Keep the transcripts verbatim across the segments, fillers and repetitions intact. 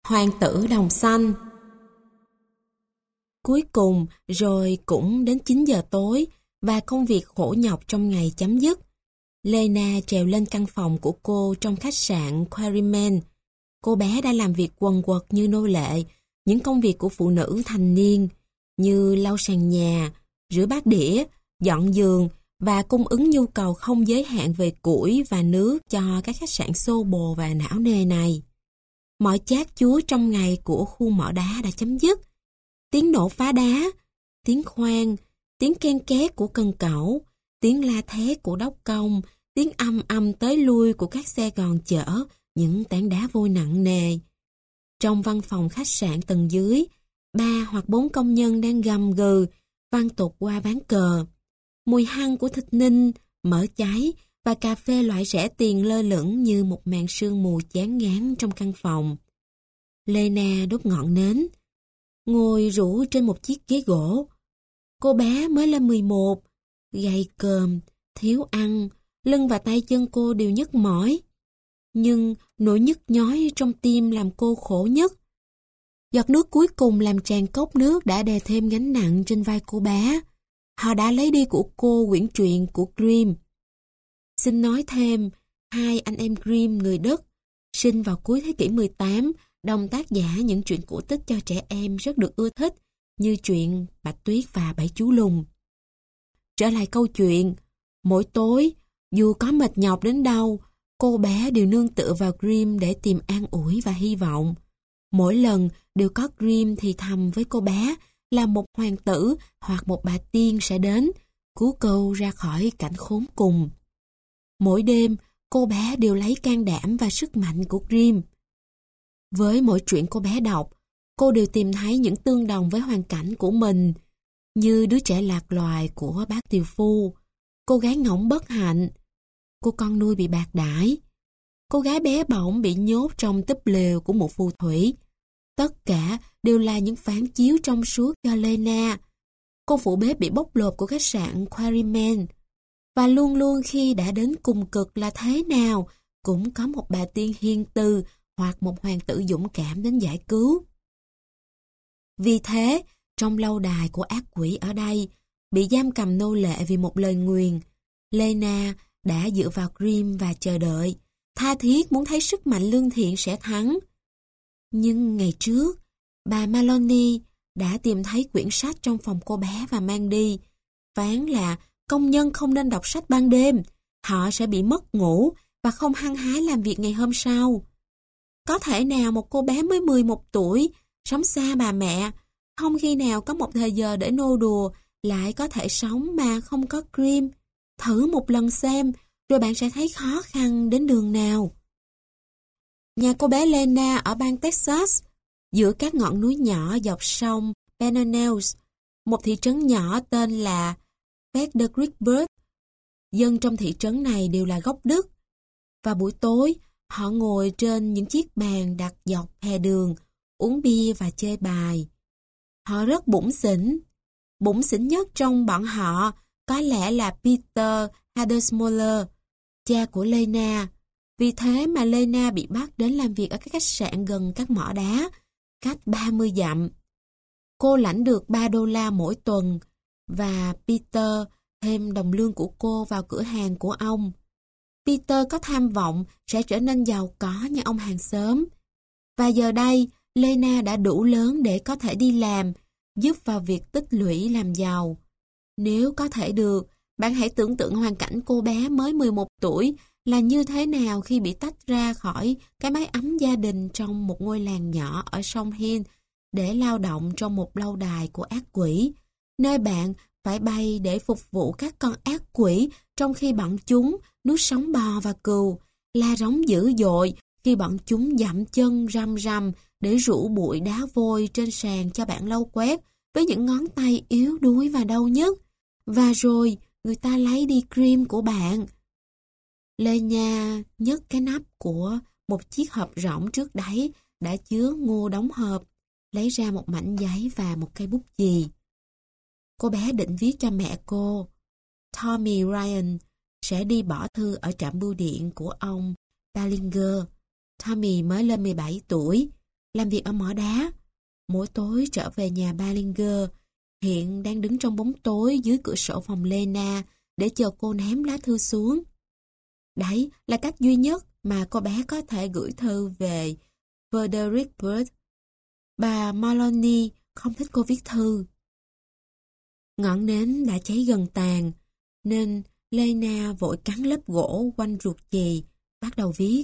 Hoàng tử đồng xanh. Cuối cùng rồi cũng đến chín giờ tối và công việc khổ nhọc trong ngày chấm dứt. Lena trèo lên căn phòng của cô trong khách sạn Quarryman. Cô bé đã làm việc quần quật như nô lệ, những công việc của phụ nữ thành niên như lau sàn nhà, rửa bát đĩa, dọn giường và cung ứng nhu cầu không giới hạn về củi và nước cho các khách sạn xô bồ và não nề này. Mọi chát chúa trong ngày của khu mỏ đá đã chấm dứt. Tiếng nổ phá đá, tiếng khoan, tiếng ken két của cân cẩu, tiếng la thét của đốc công, tiếng âm âm tới lui của các xe gòn chở những tảng đá vôi nặng nề. Trong văn phòng khách sạn tầng dưới, ba hoặc bốn công nhân đang gầm gừ, văng tục qua ván cờ. Mùi hăng của thịt ninh, mỡ cháy và cà phê loại rẻ tiền lơ lửng như một màn sương mù chán ngán trong căn phòng. Lena đốt ngọn nến, ngồi rũ trên một chiếc ghế gỗ. Cô bé mới lên mười một, gầy còm, thiếu ăn, lưng và tay chân cô đều nhức mỏi. Nhưng nỗi nhức nhói trong tim làm cô khổ nhất. Giọt nước cuối cùng làm tràn cốc nước đã đè thêm gánh nặng trên vai cô bé. Họ đã lấy đi của cô quyển truyện của Grimm. Xin nói thêm, hai anh em Grimm người Đức, sinh vào cuối thế kỷ mười tám, đồng tác giả những truyện cổ tích cho trẻ em rất được ưa thích, như truyện Bạch Tuyết và Bảy Chú Lùn. Trở lại câu chuyện, mỗi tối, dù có mệt nhọc đến đâu, cô bé đều nương tựa vào Grimm để tìm an ủi và hy vọng. Mỗi lần đều có Grimm thì thầm với cô bé là một hoàng tử hoặc một bà tiên sẽ đến, cứu cô ra khỏi cảnh khốn cùng. Mỗi đêm, cô bé đều lấy can đảm và sức mạnh của Grimm. Với mỗi truyện cô bé đọc, cô đều tìm thấy những tương đồng với hoàn cảnh của mình, như đứa trẻ lạc loài của bác tiều phu, cô gái ngỗng bất hạnh, cô con nuôi bị bạc đãi, cô gái bé bỏng bị nhốt trong túp lều của một phù thủy. Tất cả đều là những phản chiếu trong suốt cho Lena, cô phụ bếp bị bóc lột của khách sạn Quarryman. Và luôn luôn khi đã đến cùng cực là thế nào, cũng có một bà tiên hiền từ hoặc một hoàng tử dũng cảm đến giải cứu. Vì thế, trong lâu đài của ác quỷ ở đây, bị giam cầm nô lệ vì một lời nguyền, Lena đã dựa vào Grimm và chờ đợi, tha thiết muốn thấy sức mạnh lương thiện sẽ thắng. Nhưng ngày trước, bà Maloney đã tìm thấy quyển sách trong phòng cô bé và mang đi, phán là công nhân không nên đọc sách ban đêm, họ sẽ bị mất ngủ và không hăng hái làm việc ngày hôm sau. Có thể nào một cô bé mới mười một tuổi, sống xa bà mẹ, không khi nào có một thời giờ để nô đùa, lại có thể sống mà không có Grimm? Thử một lần xem, rồi bạn sẽ thấy khó khăn đến đường nào. Nhà cô bé Lena ở bang Texas, giữa các ngọn núi nhỏ dọc sông Pedernales, một thị trấn nhỏ tên là Fredericksburg. Dân trong thị trấn này đều là gốc Đức. Và buổi tối, họ ngồi trên những chiếc bàn đặt dọc hè đường, uống bia và chơi bài. Họ rất bủn xỉn. Bủn xỉn nhất trong bọn họ có lẽ là Peter Hadersmoller, cha của Lena. Vì thế mà Lena bị bắt đến làm việc ở các khách sạn gần các mỏ đá, cách ba mươi dặm. Cô lãnh được ba đô la mỗi tuần, và Peter thêm đồng lương của cô vào cửa hàng của ông. Peter có tham vọng sẽ trở nên giàu có như ông hàng xóm. Và giờ đây, Lena đã đủ lớn để có thể đi làm, giúp vào việc tích lũy làm giàu. Nếu có thể được, bạn hãy tưởng tượng hoàn cảnh cô bé mới mười một tuổi là như thế nào khi bị tách ra khỏi cái mái ấm gia đình trong một ngôi làng nhỏ ở sông Hill để lao động trong một lâu đài của ác quỷ, nơi bạn phải bay để phục vụ các con ác quỷ trong khi bọn chúng nuốt sống bò và cừu, la rống dữ dội khi bọn chúng dậm chân răm răm để rủ bụi đá vôi trên sàn cho bạn lau quét với những ngón tay yếu đuối và đau nhất. Và rồi người ta lấy đi Grimm của bạn. Lena nhấc cái nắp của một chiếc hộp rỗng trước đáy đã chứa ngô đóng hộp, lấy ra một mảnh giấy và một cây bút chì. Cô bé định viết cho mẹ cô. Tommy Ryan sẽ đi bỏ thư ở trạm bưu điện của ông Ballinger. Tommy mới lên mười bảy tuổi. làm việc ở mỏ đá. Mỗi tối trở về nhà Ballinger, hiện đang đứng trong bóng tối dưới cửa sổ phòng Lena để chờ cô ném lá thư xuống. Đấy là cách duy nhất mà cô bé có thể gửi thư về Frederick Bird. Bà Maloney không thích cô viết thư. Ngọn nến đã cháy gần tàn, nên Lena vội cắn lớp gỗ quanh ruột chì, bắt đầu viết.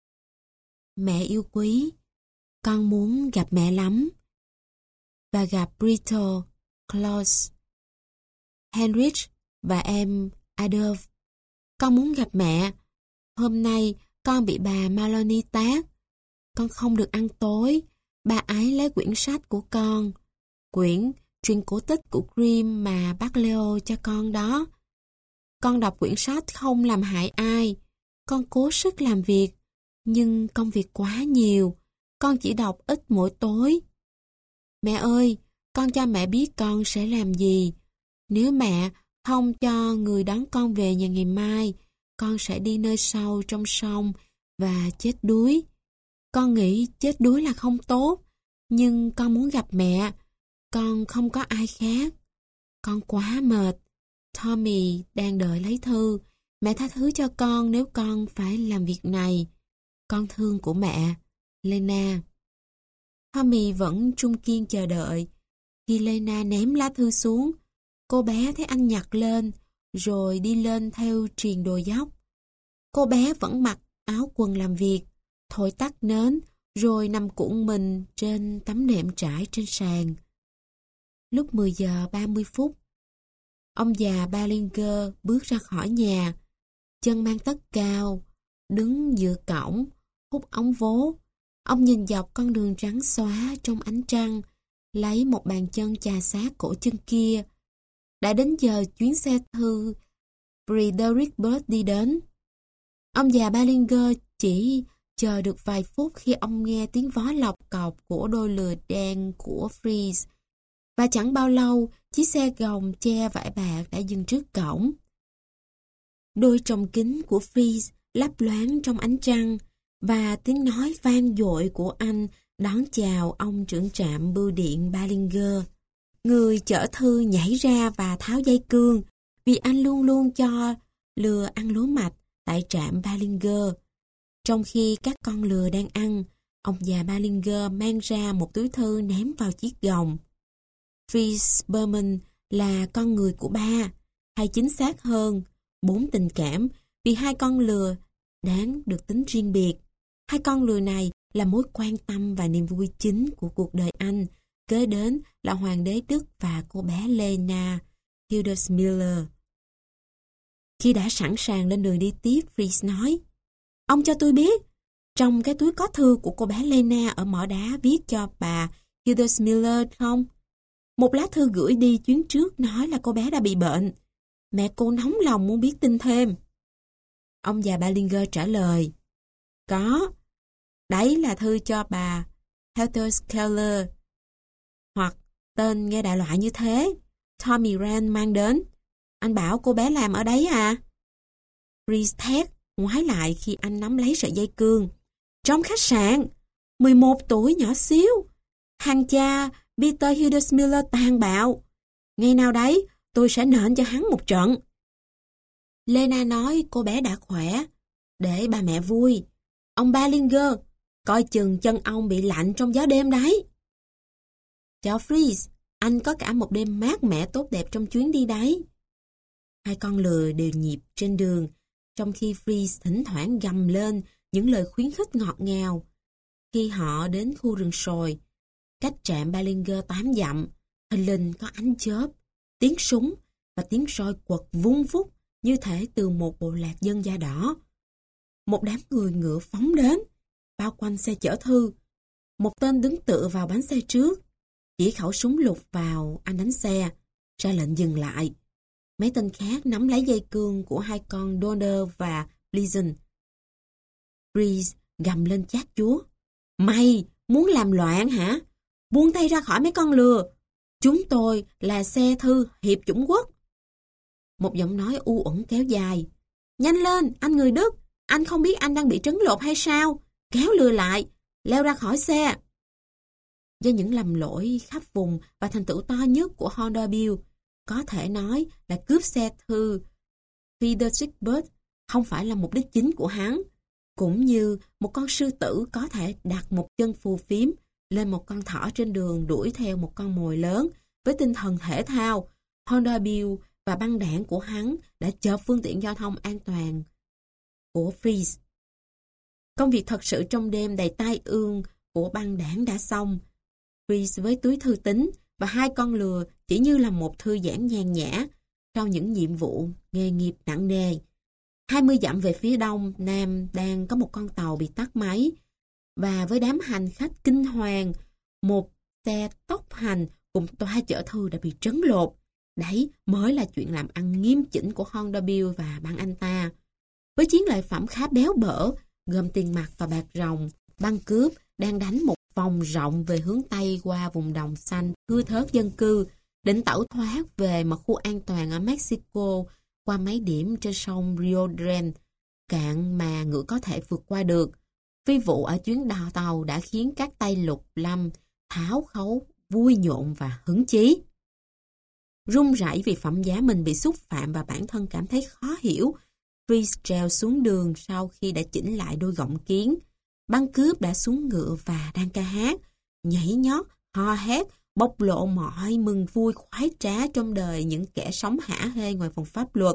Mẹ yêu quý, con muốn gặp mẹ lắm. Và gặp Brito, Klaus, Heinrich và em Adolf. Con muốn gặp mẹ. Hôm nay con bị bà Maloney tát. Con không được ăn tối. Bà ấy lấy quyển sách của con. Quyển Truyện cổ tích của Grimm mà bác Leo cho con đó. Con đọc quyển sách không làm hại ai. Con cố sức làm việc, nhưng công việc quá nhiều. Con chỉ đọc ít mỗi tối. Mẹ ơi, con cho mẹ biết con sẽ làm gì. Nếu mẹ không cho người đón con về nhà ngày mai, con sẽ đi nơi sâu trong sông và chết đuối. Con nghĩ chết đuối là không tốt, nhưng con muốn gặp mẹ. Con không có ai khác. Con quá mệt. Tommy đang đợi lấy thư. Mẹ tha thứ cho con nếu con phải làm việc này. Con thương của mẹ, Lena. Tommy vẫn trung kiên chờ đợi. Khi Lena ném lá thư xuống, cô bé thấy anh nhặt lên, rồi đi lên theo triền đồi dốc. Cô bé vẫn mặc áo quần làm việc, thổi tắt nến, rồi nằm cuộn mình trên tấm nệm trải trên sàn. Lúc mười giờ ba mươi phút, ông già Ballinger bước ra khỏi nhà, chân mang tất cao, đứng giữa cổng, hút ống vố. Ông nhìn dọc con đường trắng xóa trong ánh trăng, lấy một bàn chân chà sát cổ chân kia. Đã đến giờ chuyến xe thư Frederick Bird đi đến. Ông già Ballinger chỉ chờ được vài phút khi ông nghe tiếng vó lọc cọc của đôi lừa đen của Fritz. Và chẳng bao lâu, chiếc xe gồng che vải bạc đã dừng trước cổng. Đôi tròng kính của Fritz lấp loáng trong ánh trăng, và tiếng nói vang dội của anh đón chào ông trưởng trạm bưu điện Ballinger. Người chở thư nhảy ra và tháo dây cương, vì anh luôn luôn cho lừa ăn lúa mạch tại trạm Ballinger. Trong khi các con lừa đang ăn, ông già Ballinger mang ra một túi thư ném vào chiếc gồng. Fritz Berman là con người của ba, hay chính xác hơn, bốn tình cảm, vì hai con lừa đáng được tính riêng biệt. Hai con lừa này là mối quan tâm và niềm vui chính của cuộc đời anh, kế đến là hoàng đế Đức và cô bé Lena Hildesmuller. Khi đã sẵn sàng lên đường đi tiếp, Fritz nói, ông cho tôi biết, trong cái túi có thư của cô bé Lena ở mỏ đá viết cho bà Hildesmuller không? Một lá thư gửi đi chuyến trước nói là cô bé đã bị bệnh. Mẹ cô nóng lòng muốn biết tin thêm. Ông già Ballinger trả lời, có, đấy là thư cho bà Helter Skelter, hoặc tên nghe đại loại như thế, Tommy Rand mang đến. Anh bảo cô bé làm ở đấy à? Fritz thét, ngoái lại khi anh nắm lấy sợi dây cương. Trong khách sạn, mười một tuổi nhỏ xíu, hàng cha Peter Hildesmuller tàn bạo. Ngày nào đấy, tôi sẽ nện cho hắn một trận. Lena nói cô bé đã khỏe, để bà mẹ vui. Ông Ballinger, coi chừng chân ông bị lạnh trong gió đêm đấy. Chào Fritz, anh có cả một đêm mát mẻ tốt đẹp trong chuyến đi đấy. Hai con lừa đều nhịp trên đường, trong khi Fritz thỉnh thoảng gầm lên những lời khuyến khích ngọt ngào. Khi họ đến khu rừng sồi, cách trạm Ballinger tám dặm, hình lình có ánh chớp, tiếng súng và tiếng roi quật vung vút như thể từ một bộ lạc dân da đỏ. Một đám người ngựa phóng đến, bao quanh xe chở thư. Một tên đứng tựa vào bánh xe trước, chỉ khẩu súng lục vào anh đánh xe, ra lệnh dừng lại. Mấy tên khác nắm lấy dây cương của hai con Donner và Pleasant. Fritz gầm lên chát chúa. Mày muốn làm loạn hả? Buông tay ra khỏi mấy con lừa. Chúng tôi là xe thư Hiệp Chủng Quốc. Một giọng nói u uẩn kéo dài. Nhanh lên, anh người Đức. Anh không biết anh đang bị trấn lột hay sao? Kéo lừa lại, leo ra khỏi xe. do những lầm lỗi khắp vùng và thành tựu to nhất của Honderbill, có thể nói là cướp xe thư Fredericksburg không phải là mục đích chính của hắn. Cũng như một con sư tử có thể đặt một chân phù phiếm lên một con thỏ trên đường đuổi theo một con mồi lớn với tinh thần thể thao, Honderbill và băng đảng của hắn đã chộp phương tiện giao thông an toàn của Fries. Công việc thật sự trong đêm đầy tai ương của băng đảng đã xong. Fries với túi thư tín và hai con lừa chỉ như là một thư giãn nhàn nhã sau những nhiệm vụ nghề nghiệp nặng nề. hai mươi dặm về phía đông nam đang có một con tàu bị tắt máy, và với đám hành khách kinh hoàng, một xe tốc hành cùng toa chở thư đã bị trấn lột. Đấy mới là chuyện làm ăn nghiêm chỉnh của Honderbill và băng anh ta. Với chiến lợi phẩm khá béo bở, gồm tiền mặt và bạc ròng, băng cướp đang đánh một vòng rộng về hướng Tây qua vùng đồng xanh thưa thớt dân cư, định tẩu thoát về một khu an toàn ở Mexico qua mấy điểm trên sông Rio Grande, cạn mà ngựa có thể vượt qua được. Phi vụ ở chuyến đò tàu đã khiến các tay lục lâm tháo khấu, vui nhộn và hứng chí. Run rẩy vì phẩm giá mình bị xúc phạm và bản thân cảm thấy khó hiểu, Fries trèo xuống đường sau khi đã chỉnh lại đôi gọng kiến. Băng cướp đã xuống ngựa và đang ca hát, nhảy nhót, hò hét, bộc lộ mọi mừng vui khoái trá trong đời những kẻ sống hả hê ngoài vòng pháp luật.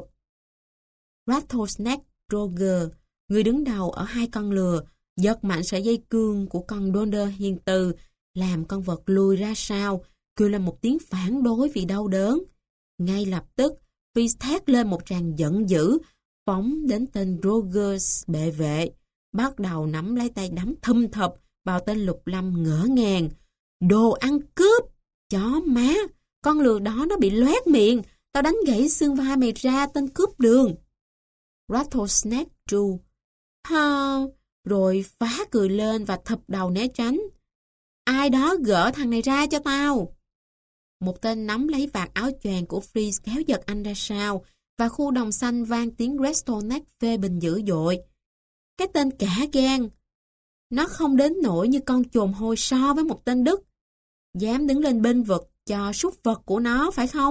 Rattlesnake Roger, người đứng đầu ở hai con lừa, giật mạnh sợi dây cương của con Donder hiền từ, làm con vật lùi ra sau, kêu lên một tiếng phản đối vì đau đớn. Ngay lập tức, Fries thét lên một tràng giận dữ, phóng đến tên Rogers bệ vệ, bắt đầu nắm lấy tay đấm thum thập vào tên lục lâm ngỡ ngàng. Đồ ăn cướp! Chó má! Con lừa đó nó bị loét miệng! Tao đánh gãy xương vai mày ra, tên cướp đường! Rattlesnake tru ha, rồi phá cười lên và thập đầu né tránh. Ai đó gỡ thằng này ra cho tao! Một tên nắm lấy vạt áo choàng của Fries kéo giật anh ra sau, và khu đồng xanh vang tiếng Rattlesnake phê bình dữ dội. Cái tên cả gan! Nó không đến nỗi như con chồn hôi so với một tên Đức. Dám đứng lên bênh vực cho súc vật của nó, phải không?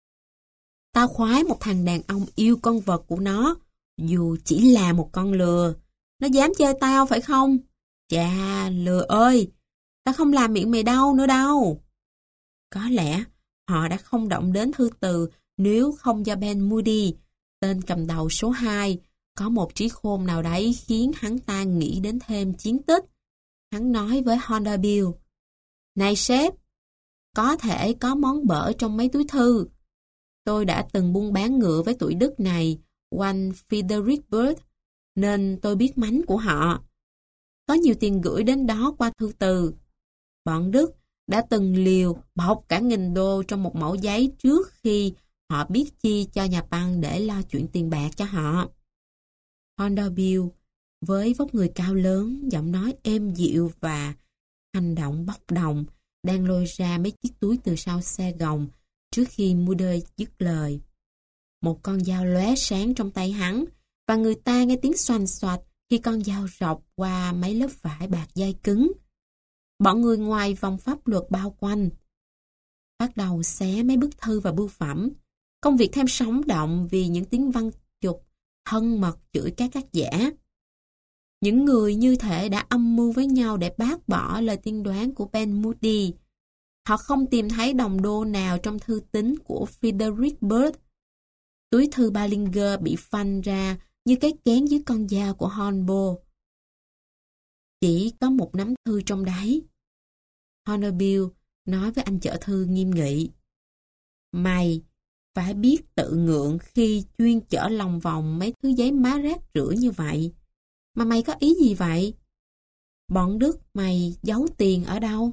Tao khoái một thằng đàn ông yêu con vật của nó, dù chỉ là một con lừa. Nó dám chơi tao, phải không? Chà, lừa ơi! Tao không làm miệng mày đau nữa đâu. Có lẽ họ đã không động đến thư từ nếu không do Ben Moody, tên cầm đầu số hai, có một trí khôn nào đấy khiến hắn ta nghĩ đến thêm chiến tích. Hắn nói với Honderbill: Này sếp, có thể có món bở trong mấy túi thư. Tôi đã từng buôn bán ngựa với tụi Đức này quanh Fredericksburg, nên tôi biết mánh của họ. Có nhiều tiền gửi đến đó qua thư từ. Bọn Đức đã từng liều bọc cả nghìn đô trong một mẩu giấy trước khi họ biết chi cho nhà băng để lo chuyện tiền bạc cho họ. Honderbill, với vóc người cao lớn, giọng nói êm dịu và hành động bốc đồng, đang lôi ra mấy chiếc túi từ sau xe gồng trước khi Mulder dứt lời. Một con dao lóe sáng trong tay hắn, và người ta nghe tiếng xoành xoạch khi con dao rọc qua mấy lớp vải bạc dai cứng. Bọn người ngoài vòng pháp luật bao quanh, bắt đầu xé mấy bức thư và bưu phẩm. Công việc thêm sống động vì những tiếng văng chục thân mật chửi các tác giả. Những người như thể đã âm mưu với nhau để bác bỏ lời tiên đoán của Ben Moody. Họ không tìm thấy đồng đô nào trong thư tín của Fredericksburg. Túi thư Ballinger bị phanh ra như cái kén dưới con dao của Hornbow. Chỉ có một nắm thư trong đấy. Honderbill nói với anh chở thư nghiêm nghị: Mày phải biết tự ngượng khi chuyên chở lòng vòng mấy thứ giấy má rác rưởi như vậy. Mà mày có ý gì vậy? Bọn Đức mày giấu tiền ở đâu?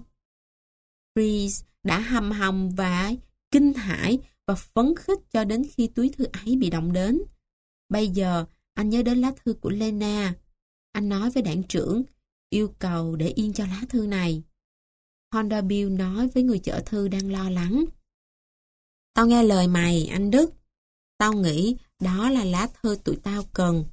Fries đã hầm hầm và kinh hãi và phấn khích cho đến khi túi thư ấy bị động đến. Bây giờ anh nhớ đến lá thư của Lena. Anh nói với đảng trưởng, yêu cầu để yên cho lá thư này. Honderbill nói với người chở thư đang lo lắng: Tao nghe lời mày, anh Đức. Tao nghĩ đó là lá thư tụi tao cần.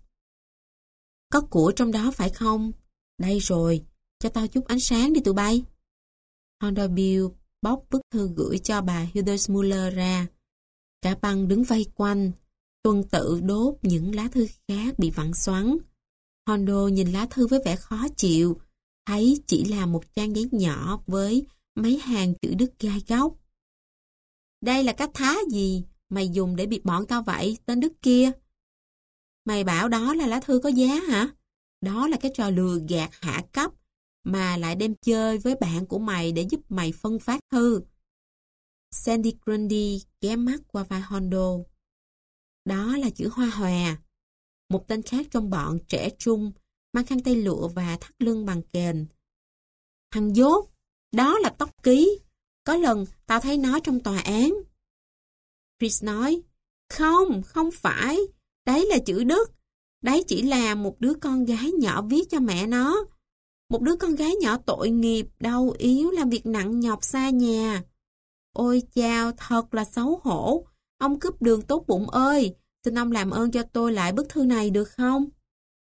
Có của trong đó phải không? Đây rồi, cho tao chút ánh sáng đi tụi bay. Hornbill bóc bức thư gửi cho bà Hildesmuller ra. Cả băng đứng vây quanh, tuần tự đốt những lá thư khác bị vặn xoắn. Hondo nhìn lá thư với vẻ khó chịu, thấy chỉ là một trang giấy nhỏ với mấy hàng chữ đức gai góc. Đây là cách thá gì mày dùng để bịp bọn tao vậy, tên Đức kia? Mày bảo đó là lá thư có giá hả? Đó là cái trò lừa gạt hạ cấp mà lại đem chơi với bạn của mày để giúp mày phân phát thư. Sandy Grundy ghé mắt qua vai Hondo. Đó là chữ Hoa Hòa. Một tên khác trong bọn trẻ trung, mang khăn tay lụa và thắt lưng bằng kềnh. Thằng dốt, đó là tóc ký. Có lần tao thấy nó trong tòa án. Chris nói, không, không phải. Đấy là chữ Đức. Đấy chỉ là một đứa con gái nhỏ viết cho mẹ nó. Một đứa con gái nhỏ tội nghiệp, đau yếu, làm việc nặng nhọc xa nhà. Ôi chao, thật là xấu hổ. Ông cướp đường tốt bụng ơi, xin ông làm ơn cho tôi lại bức thư này được không?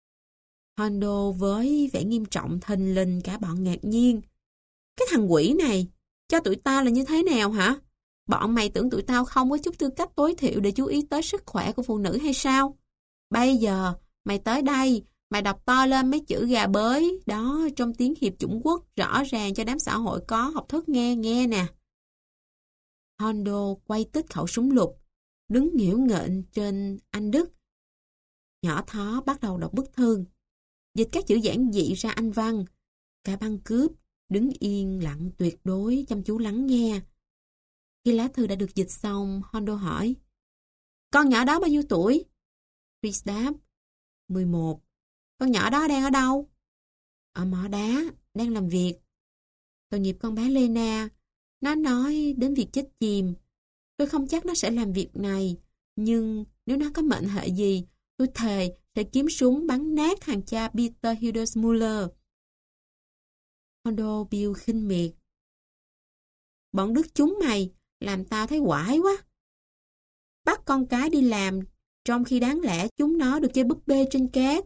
Hondo với vẻ nghiêm trọng thình lình cả bọn ngạc nhiên. Cái thằng quỷ này, cho tụi tao là như thế nào hả? Bọn mày tưởng tụi tao không có chút tư cách tối thiểu để chú ý tới sức khỏe của phụ nữ hay sao? Bây giờ, mày tới đây, mày đọc to lên mấy chữ gà bới đó trong tiếng Hiệp Chủng Quốc rõ ràng cho đám xã hội có học thức nghe nghe nè. Hondo quay tích khẩu súng lục, đứng nghễu nghệch trên anh Đức. Nhỏ thó bắt đầu đọc bức thư, dịch các chữ giản dị ra Anh văn. Cả băng cướp đứng yên lặng tuyệt đối chăm chú lắng nghe. Khi lá thư đã được dịch xong, Hondo hỏi, con nhỏ đó bao nhiêu tuổi? Chris đáp, mười một. Con nhỏ đó đang ở đâu? Ở mỏ đá, đang làm việc. Tội nghiệp con bé Lena. Nó nói đến việc chết chìm. Tôi không chắc nó sẽ làm việc này, nhưng nếu nó có mệnh hệ gì, tôi thề sẽ kiếm súng bắn nát thằng cha Peter Hildesmuller. Hondo Bill khinh miệt. Bọn Đức chúng mày làm tao thấy quải quá. Bắt con cái đi làm trong khi đáng lẽ chúng nó được chơi búp bê trên cát.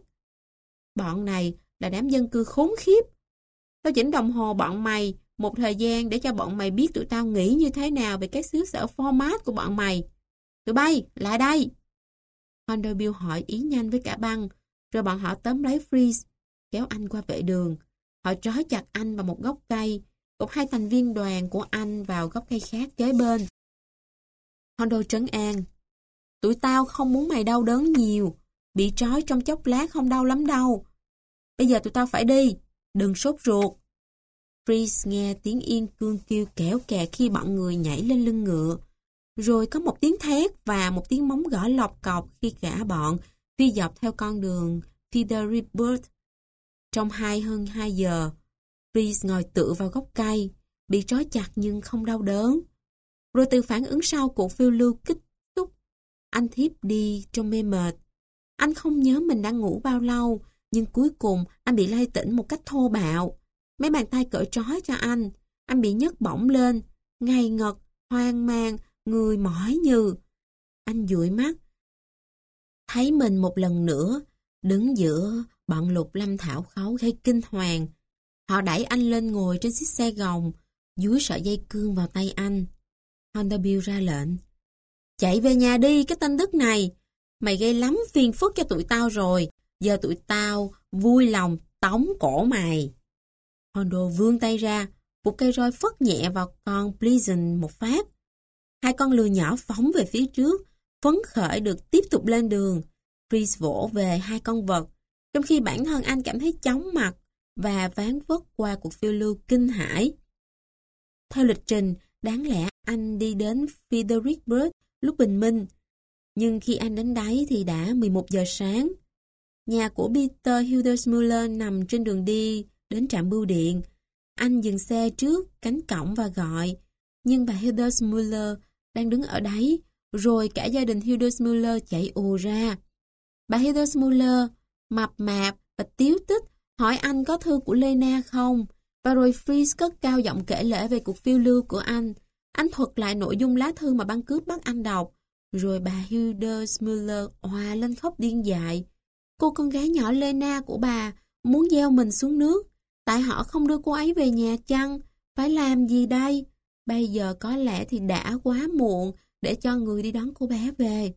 Bọn này là đám dân cư khốn khiếp. Tao chỉnh đồng hồ bọn mày một thời gian để cho bọn mày biết tụi tao nghĩ như thế nào về các xứ sở format của bọn mày. Tụi bay, lại đây. Vanderbilt hỏi ý nhanh với cả băng, rồi bọn họ tóm lấy Freeze, kéo anh qua vệ đường. Họ trói chặt anh vào một gốc cây, cột hai thành viên đoàn của anh vào gốc cây khác kế bên. Hondo trấn an, tụi tao không muốn mày đau đớn nhiều, bị trói trong chốc lát không đau lắm đâu. Bây giờ tụi tao phải đi, đừng sốt ruột. Freeze nghe tiếng yên cương kêu kẽo kẹt khi bọn người nhảy lên lưng ngựa. Rồi có một tiếng thét và một tiếng móng gõ lọc cọc khi cả bọn phi dọc theo con đường Fredericksburg. Trong hai hơn hai giờ, Freeze ngồi tựa vào gốc cây, bị trói chặt nhưng không đau đớn. Rồi từ phản ứng sau cuộc phiêu lưu kích thúc, anh thiếp đi trong mê mệt. Anh không nhớ mình đã ngủ bao lâu, nhưng cuối cùng anh bị lay tỉnh một cách thô bạo. Mấy bàn tay cởi trói cho anh, anh bị nhấc bổng lên, ngây ngật, hoang mang, người mỏi như. Anh dụi mắt, thấy mình một lần nữa đứng giữa bọn Lục Lâm Thảo Khấu gây kinh hoàng. Họ đẩy anh lên ngồi trên chiếc xe gồng, dúi sợi dây cương vào tay anh. Vanderbilt ra lệnh, chạy về nhà đi cái tên Đức này, mày gây lắm phiền phức cho tụi tao rồi, giờ tụi tao vui lòng tống cổ mày. Hondo vươn tay ra, một cây roi phất nhẹ vào con Pleasant một phát. Hai con lừa nhỏ phóng về phía trước, phấn khởi được tiếp tục lên đường. Freeze vỗ về hai con vật, trong khi bản thân anh cảm thấy chóng mặt và ván vất qua cuộc phiêu lưu kinh hãi. Theo lịch trình, đáng lẽ anh đi đến Fredericksburg lúc bình minh, nhưng khi anh đến đấy thì đã mười một giờ sáng. Nhà của Peter Hildesmuller nằm trên đường đi đến trạm bưu điện. Anh dừng xe trước cánh cổng và gọi, nhưng bà Hildesmuller đang đứng ở đấy, rồi cả gia đình Hildesmuller chạy ùa ra. Bà Hildesmuller mập mạp và tiếu tích hỏi anh có thư của Lena không, và rồi Freeze cất cao giọng kể lể về cuộc phiêu lưu của anh. Anh thuật lại nội dung lá thư mà băng cướp bắt anh đọc, rồi bà Hildesmuller òa lên khóc điên dại. Cô con gái nhỏ Lena của bà muốn gieo mình xuống nước, tại họ không đưa cô ấy về nhà chăng, Phải làm gì đây? Bây giờ có lẽ thì đã quá muộn để cho người đi đón cô bé về.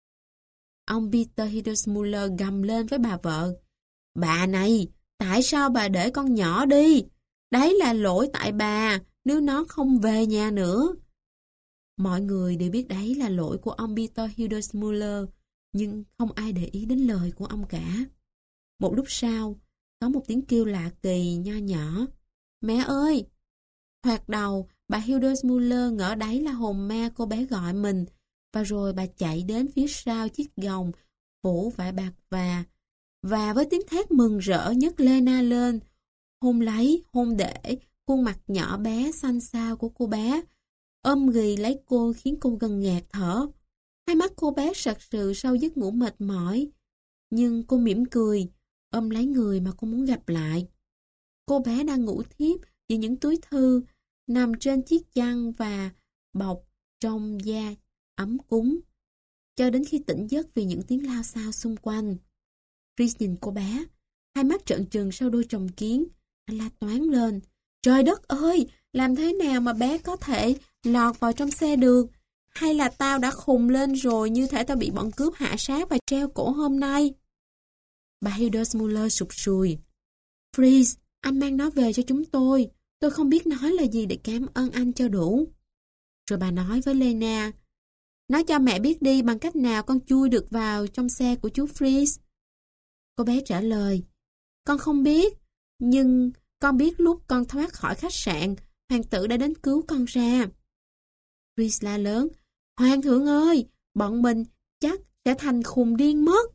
Ông Peter Hildesmuller gầm lên với bà vợ. Bà này, tại sao bà để con nhỏ đi? Đấy là lỗi tại bà, nếu nó không về nhà nữa. Mọi người đều biết đấy là lỗi của ông Peter Hildesmuller, nhưng không ai để ý đến lời của ông cả. Một lúc sau, có một tiếng kêu lạ kỳ nho nhỏ. Mẹ ơi! Thoạt đầu, bà Hildesmuller ngỡ đấy là hồn ma cô bé gọi mình, và rồi bà chạy đến phía sau chiếc gồng phủ vải bạc và và với tiếng thét mừng rỡ nhấc Lena lên, hôn lấy, hôn để khuôn mặt nhỏ bé xanh xao của cô bé, ôm ghì lấy cô khiến cô gần nghẹt thở. Hai mắt cô bé sật sừ sau giấc ngủ mệt mỏi, nhưng cô mỉm cười, ôm lấy người mà cô muốn gặp lại. Cô bé đang ngủ thiếp giữa những túi thư, nằm trên chiếc chăn và bọc trong da ấm cúng, cho đến khi tỉnh giấc vì những tiếng lao xao xung quanh. Chris nhìn cô bé, hai mắt trợn trừng sau đôi tròng kiến. Anh la toáng lên. Trời đất ơi, làm thế nào mà bé có thể lọt vào trong xe được? Hay là tao đã khùng lên rồi, như thể tao bị bọn cướp hạ sát và treo cổ hôm nay? Bà Hildesmuller sụt sùi. Freeze, anh mang nó về cho chúng tôi. Tôi không biết nói là gì để cảm ơn anh cho đủ. Rồi bà nói với Lena, nói cho mẹ biết đi bằng cách nào con chui được vào trong xe của chú Freeze. Cô bé trả lời, con không biết, nhưng con biết lúc con thoát khỏi khách sạn, hoàng tử đã đến cứu con ra. Freeze la lớn, hoàng thượng ơi, bọn mình chắc sẽ thành khùng điên mất.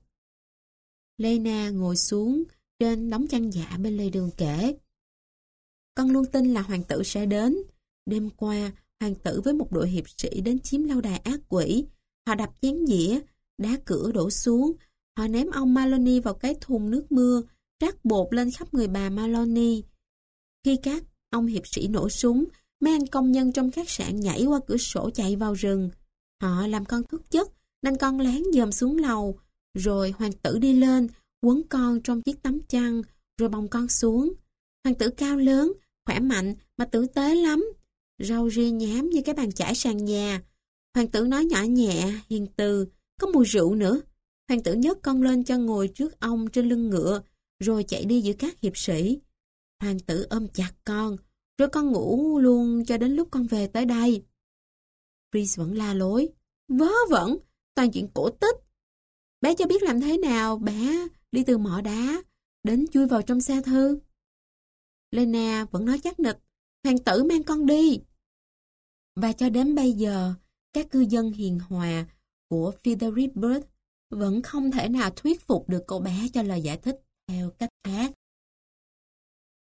Lena ngồi xuống trên đống chăn dạ bên lề đường kể. Con luôn tin là hoàng tử sẽ đến. Đêm qua, hoàng tử với một đội hiệp sĩ đến chiếm lâu đài ác quỷ. Họ đập chén dĩa, đá cửa đổ xuống. Họ ném ông Maloney vào cái thùng nước mưa, rắc bột lên khắp người bà Maloney. Khi các ông hiệp sĩ nổ súng, mấy anh công nhân trong khách sạn nhảy qua cửa sổ chạy vào rừng. Họ làm con thức giấc, nên con lén dòm xuống lầu. Rồi hoàng tử đi lên, quấn con trong chiếc tấm chăn, rồi bồng con xuống. Hoàng tử cao lớn, khỏe mạnh mà tử tế lắm. Râu ria nhám như cái bàn chải sàn nhà. Hoàng tử nói nhỏ nhẹ, hiền từ, có mùi rượu nữa. Hoàng tử nhấc con lên cho ngồi trước ông trên lưng ngựa, rồi chạy đi giữa các hiệp sĩ. Hoàng tử ôm chặt con, rồi con ngủ luôn cho đến lúc con về tới đây. Freeze vẫn la lối. Vớ vẩn, toàn chuyện cổ tích. Bé cho biết làm thế nào bé đi từ mỏ đá đến chui vào trong xe thư. Lena vẫn nói chắc nịch, hoàng tử mang con đi. Và cho đến bây giờ, các cư dân hiền hòa của Fredericksburg vẫn không thể nào thuyết phục được cậu bé cho lời giải thích theo cách khác.